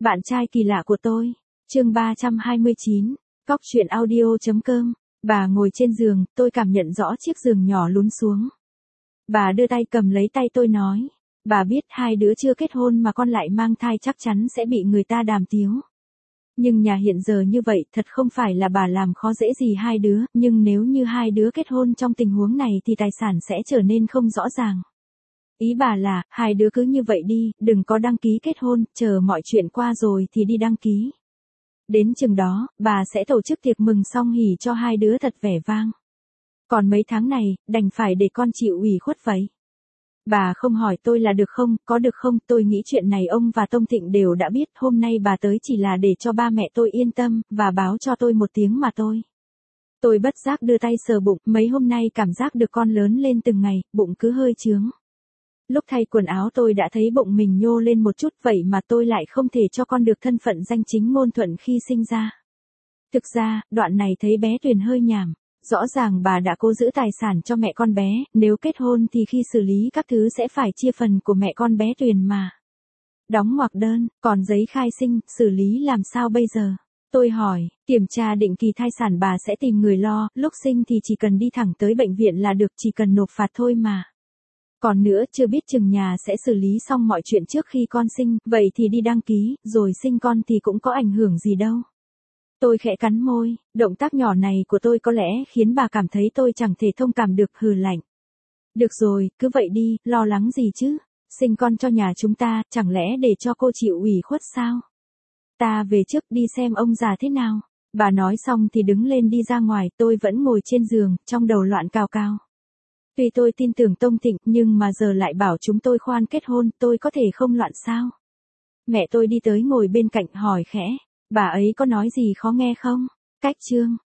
Bạn trai kỳ lạ của tôi. Chương 329. Cóc truyện audio.com. Bà ngồi trên giường, tôi cảm nhận rõ chiếc giường nhỏ lún xuống. Bà đưa tay cầm lấy tay tôi nói. Bà biết hai đứa chưa kết hôn mà con lại mang thai chắc chắn sẽ bị người ta đàm tiếu. Nhưng nhà hiện giờ như vậy thật không phải là bà làm khó dễ gì hai đứa, nhưng nếu như hai đứa kết hôn trong tình huống này thì tài sản sẽ trở nên không rõ ràng. Ý bà là, hai đứa cứ như vậy đi, đừng có đăng ký kết hôn, chờ mọi chuyện qua rồi thì đi đăng ký. Đến chừng đó, bà sẽ tổ chức tiệc mừng song hỷ cho hai đứa thật vẻ vang. Còn mấy tháng này, đành phải để con chịu ủy khuất vậy. Bà không hỏi tôi là được không, có được không, tôi nghĩ chuyện này ông và Tông Thịnh đều đã biết, hôm nay bà tới chỉ là để cho ba mẹ tôi yên tâm, và báo cho tôi một tiếng mà thôi. Tôi bất giác đưa tay sờ bụng, mấy hôm nay cảm giác được con lớn lên từng ngày, bụng cứ hơi chướng. Lúc thay quần áo tôi đã thấy bụng mình nhô lên một chút, vậy mà tôi lại không thể cho con được thân phận danh chính ngôn thuận khi sinh ra. Thực ra, đoạn này thấy bé Tuyền hơi nhảm. Rõ ràng bà đã cố giữ tài sản cho mẹ con bé, nếu kết hôn thì khi xử lý các thứ sẽ phải chia phần của mẹ con bé Tuyền mà. Đóng ngoặc đơn, còn giấy khai sinh, xử lý làm sao bây giờ? Tôi hỏi, kiểm tra định kỳ thai sản bà sẽ tìm người lo, lúc sinh thì chỉ cần đi thẳng tới bệnh viện là được, chỉ cần nộp phạt thôi mà. Còn nữa, chưa biết chừng nhà sẽ xử lý xong mọi chuyện trước khi con sinh, vậy thì đi đăng ký, rồi sinh con thì cũng có ảnh hưởng gì đâu. Tôi khẽ cắn môi, động tác nhỏ này của tôi có lẽ khiến bà cảm thấy tôi chẳng thể thông cảm được, hừ lạnh. Được rồi, cứ vậy đi, lo lắng gì chứ, sinh con cho nhà chúng ta, chẳng lẽ để cho cô chịu ủy khuất sao? Ta về trước đi xem ông già thế nào. Bà nói xong thì đứng lên đi ra ngoài, tôi vẫn ngồi trên giường, trong đầu loạn cào cào. Tuy tôi tin tưởng Tông Thịnh, nhưng mà giờ lại bảo chúng tôi khoan kết hôn, tôi có thể không loạn sao? Mẹ tôi đi tới ngồi bên cạnh hỏi khẽ. Bà ấy có nói gì khó nghe không? Cách chương.